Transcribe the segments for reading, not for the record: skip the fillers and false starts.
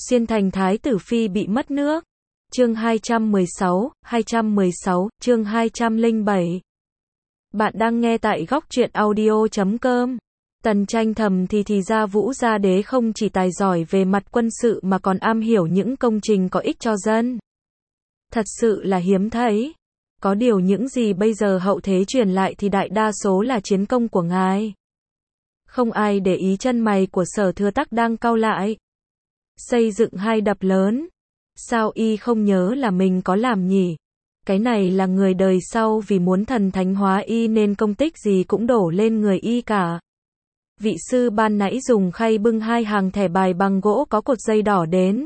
Xuyên thành thái tử phi bị mất nước. Chương 216, chương 207. Bạn đang nghe tại góc truyện audio.com. Tần Tranh thầm thì ra Vũ Gia Đế không chỉ tài giỏi về mặt quân sự mà còn am hiểu những công trình có ích cho dân. Thật sự là hiếm thấy. Có điều những gì bây giờ hậu thế truyền lại thì đại đa số là chiến công của ngài. Không ai để ý chân mày của Sở Thừa Tắc đang cau lại. Xây dựng 2 đập lớn. Sao y không nhớ là mình có làm nhỉ? Cái này là người đời sau vì muốn thần thánh hóa y nên công tích gì cũng đổ lên người y cả. Vị sư ban nãy dùng khay bưng 2 hàng thẻ bài bằng gỗ có cột dây đỏ đến.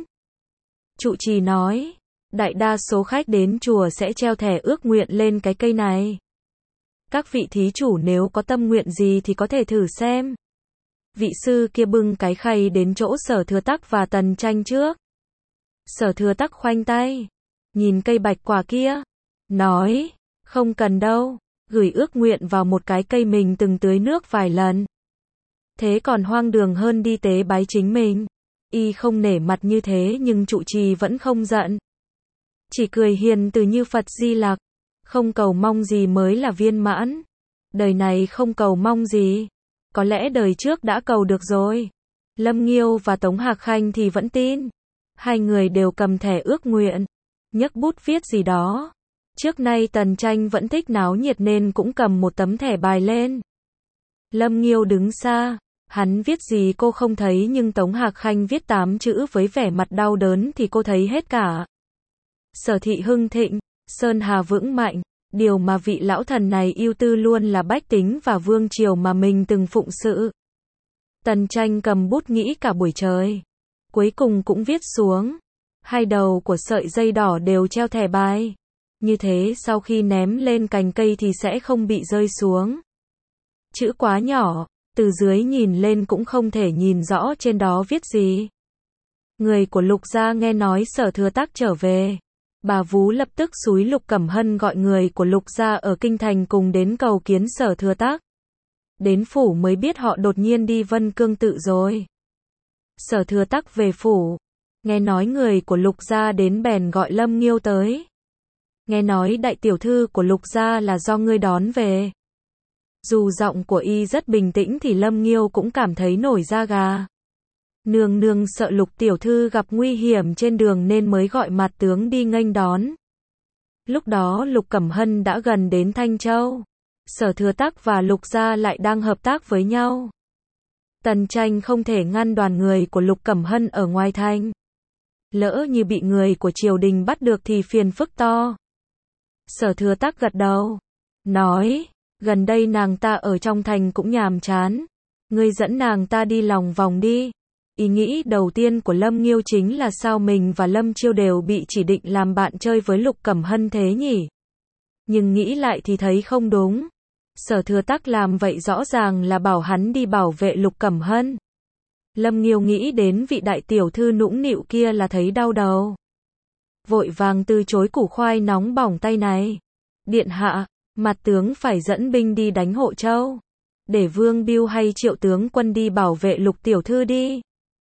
Trụ trì nói, đại đa số khách đến chùa sẽ treo thẻ ước nguyện lên cái cây này. Các vị thí chủ nếu có tâm nguyện gì thì có thể thử xem. Vị sư kia bưng cái khay đến chỗ Sở Thừa Tắc và Tần Tranh trước. Sở Thừa Tắc khoanh tay, nhìn cây bạch quả kia, nói, không cần đâu, gửi ước nguyện vào một cái cây mình từng tưới nước vài lần. Thế còn hoang đường hơn đi tế bái chính mình. Y không nể mặt như thế nhưng trụ trì vẫn không giận. Chỉ cười hiền từ như Phật Di Lặc, không cầu mong gì mới là viên mãn. Đời này không cầu mong gì, có lẽ đời trước đã cầu được rồi. Lâm Nghiêu và Tống Hạc Khanh thì vẫn tin. Hai người đều cầm thẻ ước nguyện, nhấc bút viết gì đó. Trước nay Tần Tranh vẫn thích náo nhiệt nên cũng cầm một tấm thẻ bài lên. Lâm Nghiêu đứng xa, hắn viết gì cô không thấy nhưng Tống Hạc Khanh viết 8 chữ với vẻ mặt đau đớn thì cô thấy hết cả. Sở thị hưng thịnh, sơn hà vững mạnh, điều mà vị lão thần này ưu tư luôn là bách tính và vương triều mà mình từng phụng sự. Tần Tranh cầm bút nghĩ cả buổi trời, cuối cùng cũng viết xuống. 2 đầu của sợi dây đỏ đều treo thẻ bài. Như thế sau khi ném lên cành cây thì sẽ không bị rơi xuống. Chữ quá nhỏ, từ dưới nhìn lên cũng không thể nhìn rõ trên đó viết gì. Người của Lục gia nghe nói Sở Thừa Tắc trở về. Bà Vú lập tức xúi Lục Cẩm Hân gọi người của Lục gia ở kinh thành cùng đến cầu kiến Sở Thừa Tắc. Đến phủ mới biết họ đột nhiên đi Vân Cương Tự rồi. Sở Thừa Tắc về phủ, nghe nói người của Lục gia đến bèn gọi Lâm Nghiêu tới. Nghe nói đại tiểu thư của Lục gia là do ngươi đón về. Dù giọng của y rất bình tĩnh thì Lâm Nghiêu cũng cảm thấy nổi da gà. Nương nương sợ Lục tiểu thư gặp nguy hiểm trên đường nên mới gọi Mạt tướng đi nghênh đón. Lúc đó Lục Cẩm Hân đã gần đến Thanh Châu. Sở Thừa Tắc và Lục gia lại đang hợp tác với nhau. Tần Tranh không thể ngăn đoàn người của Lục Cẩm Hân ở ngoài thành. Lỡ như bị người của triều đình bắt được thì phiền phức to. Sở Thừa Tắc gật đầu, nói, gần đây nàng ta ở trong thành cũng nhàm chán. Ngươi dẫn nàng ta đi lòng vòng đi. Ý nghĩ đầu tiên của Lâm Nghiêu chính là sao mình và Lâm Chiêu đều bị chỉ định làm bạn chơi với Lục Cẩm Hân thế nhỉ? Nhưng nghĩ lại thì thấy không đúng. Sở Thừa Tắc làm vậy rõ ràng là bảo hắn đi bảo vệ Lục Cẩm Hân. Lâm Nghiêu nghĩ đến vị đại tiểu thư nũng nịu kia là thấy đau đầu. Vội vàng từ chối củ khoai nóng bỏng tay này. Điện hạ, Mạt tướng phải dẫn binh đi đánh Hộ Châu. Để Vương Bưu hay Triệu tướng quân đi bảo vệ Lục tiểu thư đi.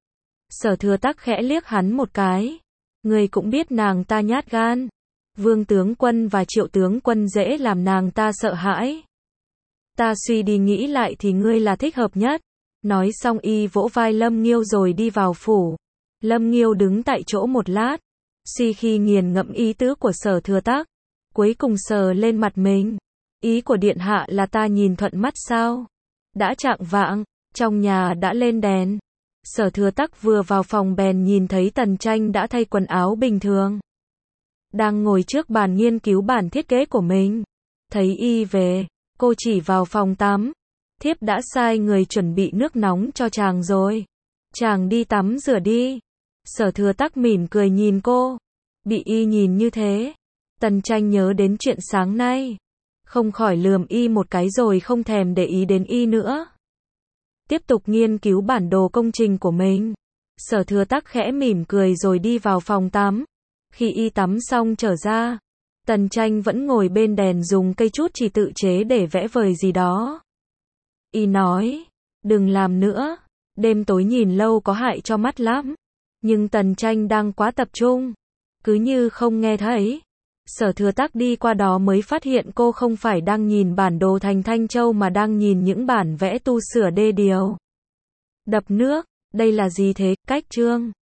Sở Thừa Tắc khẽ liếc hắn một cái. Người cũng biết nàng ta nhát gan. Vương tướng quân và Triệu tướng quân dễ làm nàng ta sợ hãi. Ta suy đi nghĩ lại thì ngươi là thích hợp nhất. Nói xong y vỗ vai Lâm Nghiêu rồi đi vào phủ. Lâm Nghiêu đứng tại chỗ một lát, suy khi nghiền ngẫm ý tứ của Sở Thừa Tắc, cuối cùng sờ lên mặt mình. Ý của điện hạ là ta nhìn thuận mắt sao? Đã chạng vạng, trong nhà đã lên đèn. Sở Thừa Tắc vừa vào phòng bèn nhìn thấy Tần Tranh đã thay quần áo bình thường, đang ngồi trước bàn nghiên cứu bản thiết kế của mình. Thấy y về, cô chỉ vào phòng tắm. Thiếp đã sai người chuẩn bị nước nóng cho chàng rồi. Chàng đi tắm rửa đi. Sở Thừa Tắc mỉm cười nhìn cô. Bị y nhìn như thế, Tần Tranh nhớ đến chuyện sáng nay, không khỏi lườm y một cái rồi không thèm để ý đến y nữa. Tiếp tục nghiên cứu bản đồ công trình của mình. Sở Thừa Tắc khẽ mỉm cười rồi đi vào phòng tắm. Khi y tắm xong trở ra, Tần Tranh vẫn ngồi bên đèn dùng cây trút chỉ tự chế để vẽ vời gì đó. Y nói, đừng làm nữa, đêm tối nhìn lâu có hại cho mắt lắm. Nhưng Tần Tranh đang quá tập trung, cứ như không nghe thấy. Sở Thừa Tắc đi qua đó mới phát hiện cô không phải đang nhìn bản đồ thành Thanh Châu mà đang nhìn những bản vẽ tu sửa đê điều, đập nước. Đây là gì thế? Cách trương.